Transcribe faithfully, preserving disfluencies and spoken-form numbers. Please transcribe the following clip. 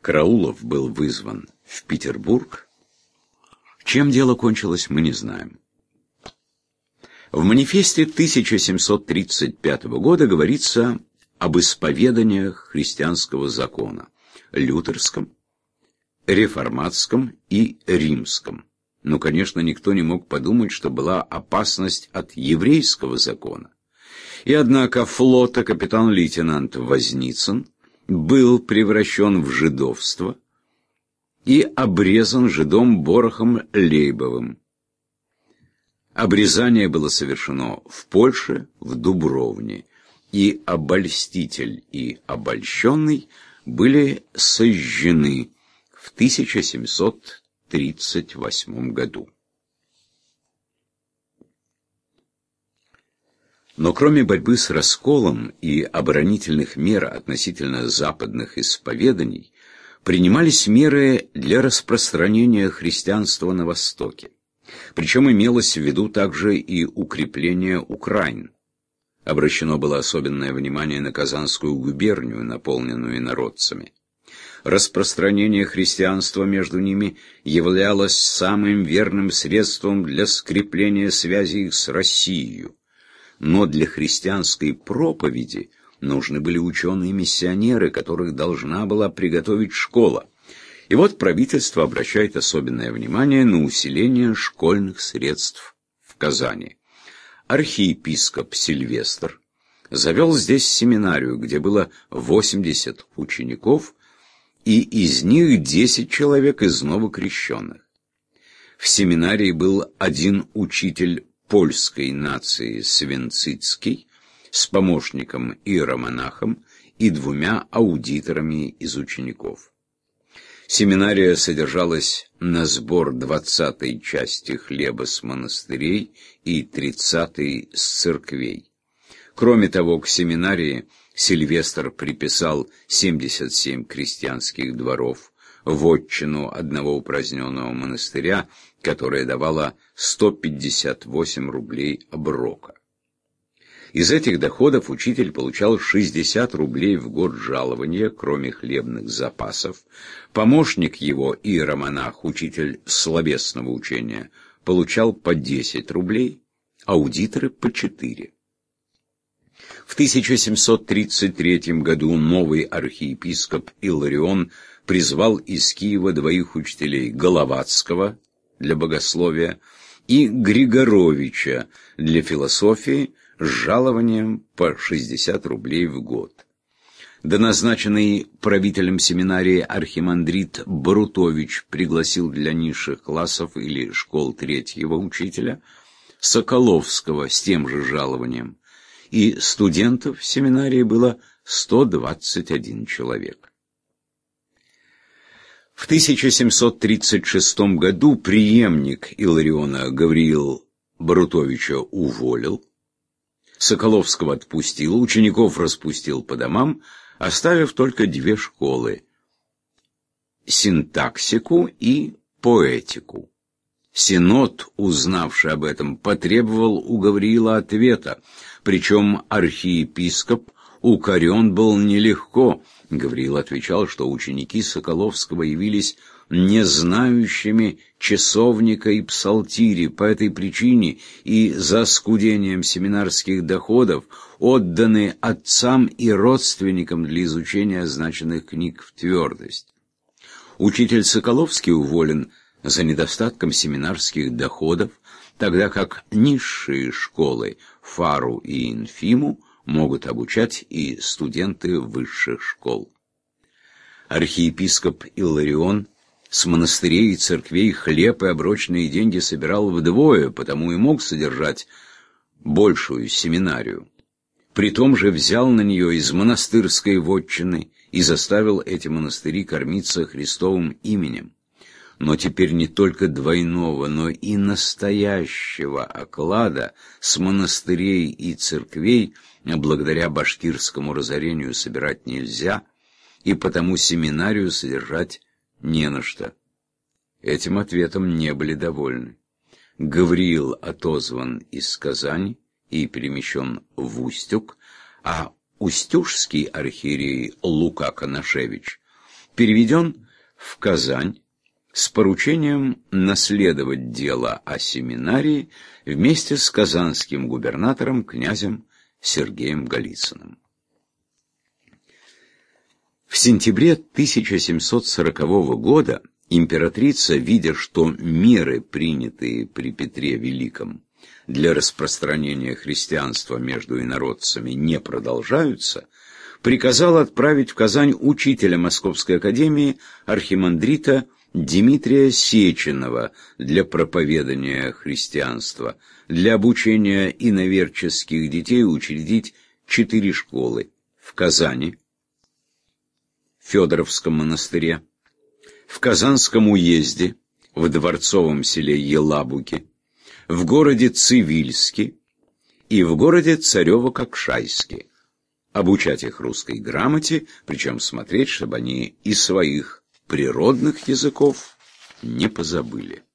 Караулов был вызван в Петербург. Чем дело кончилось, мы не знаем. В манифесте тысяча семьсот тридцать пятого года говорится об исповеданиях христианского закона – лютерском, реформатском и римском. Но, конечно, никто не мог подумать, что была опасность от еврейского закона. И однако флота капитан-лейтенант Возницын был превращен в жидовство и обрезан жидом Борохом Лейбовым. Обрезание было совершено в Польше, в Дубровне, и обольститель и обольщенный были сожжены в тысяча семьсот тридцать восьмом году. Но кроме борьбы с расколом и оборонительных мер относительно западных исповеданий, принимались меры для распространения христианства на Востоке. Причем имелось в виду также и укрепление Украин. Обращено было особенное внимание на Казанскую губернию, наполненную инородцами. Распространение христианства между ними являлось самым верным средством для скрепления связи их с Россией. Но для христианской проповеди нужны были ученые-миссионеры, которых должна была приготовить школа. И вот правительство обращает особенное внимание на усиление школьных средств в Казани. Архиепископ Сильвестр завел здесь семинарию, где было восемьдесят учеников, и из них десять человек из новокрещенных. В семинарии был один учитель польской нации Свенцицкий с помощником иеромонахом и двумя аудиторами из учеников. Семинария содержалась на сбор двадцатой части хлеба с монастырей и тридцатой с церквей. Кроме того, к семинарии Сильвестр приписал семьдесят семь крестьянских дворов, вотчину одного упраздненного монастыря, которая давала сто пятьдесят восемь рублей оброка. Из этих доходов учитель получал шестьдесят рублей в год жалования, кроме хлебных запасов. Помощник его, иеромонах, учитель словесного учения, получал по десять рублей, аудиторы по четыре. В тысяча семьсот тридцать третьем году новый архиепископ Иларион призвал из Киева двоих учителей: Головацкого для богословия и Григоровича для философии, с жалованием по шестьдесят рублей в год. До назначенный правителем семинарии архимандрит Барутович пригласил для низших классов или школ третьего учителя Соколовского с тем же жалованием, и студентов в семинарии было сто двадцать один человек. В тысяча семьсот тридцать шестом году преемник Илариона Гавриил Барутовича уволил, Соколовского отпустил, учеников распустил по домам, оставив только две школы — синтаксику и поэтику. Синод, узнавший об этом, потребовал у Гавриила ответа, причем архиепископ укорен был нелегко. Гавриил отвечал, что ученики Соколовского явились не знающими часовника и псалтири, по этой причине и за скудением семинарских доходов отданы отцам и родственникам для изучения означенных книг в твердость. Учитель Соколовский уволен за недостатком семинарских доходов, тогда как низшие школы Фару и Инфиму могут обучать и студенты высших школ. Архиепископ Иларион с монастырей и церквей хлеб и оброчные деньги собирал вдвое, потому и мог содержать большую семинарию. Притом же взял на нее из монастырской вотчины и заставил эти монастыри кормиться Христовым именем. Но теперь не только двойного, но и настоящего оклада с монастырей и церквей благодаря башкирскому разорению собирать нельзя, и потому семинарию содержать не на что. Этим ответом не были довольны. Гавриил отозван из Казани и перемещен в Устюг, а устюжский архиерей Лука Коношевич переведен в Казань с поручением наследовать дело о семинарии вместе с казанским губернатором князем Сергеем Голицыным. В сентябре тысяча семьсот сорокового года императрица, видя, что меры, принятые при Петре Великом для распространения христианства между инородцами, не продолжаются, приказала отправить в Казань учителя Московской академии архимандрита Дмитрия Сеченова для проповедания христианства, для обучения иноверческих детей учредить четыре школы в Казани, в Федоровском монастыре, в Казанском уезде, в дворцовом селе Елабуги, в городе Цивильске и в городе Царево-Кокшайске, обучать их русской грамоте, причем смотреть, чтобы они и своих природных языков не позабыли.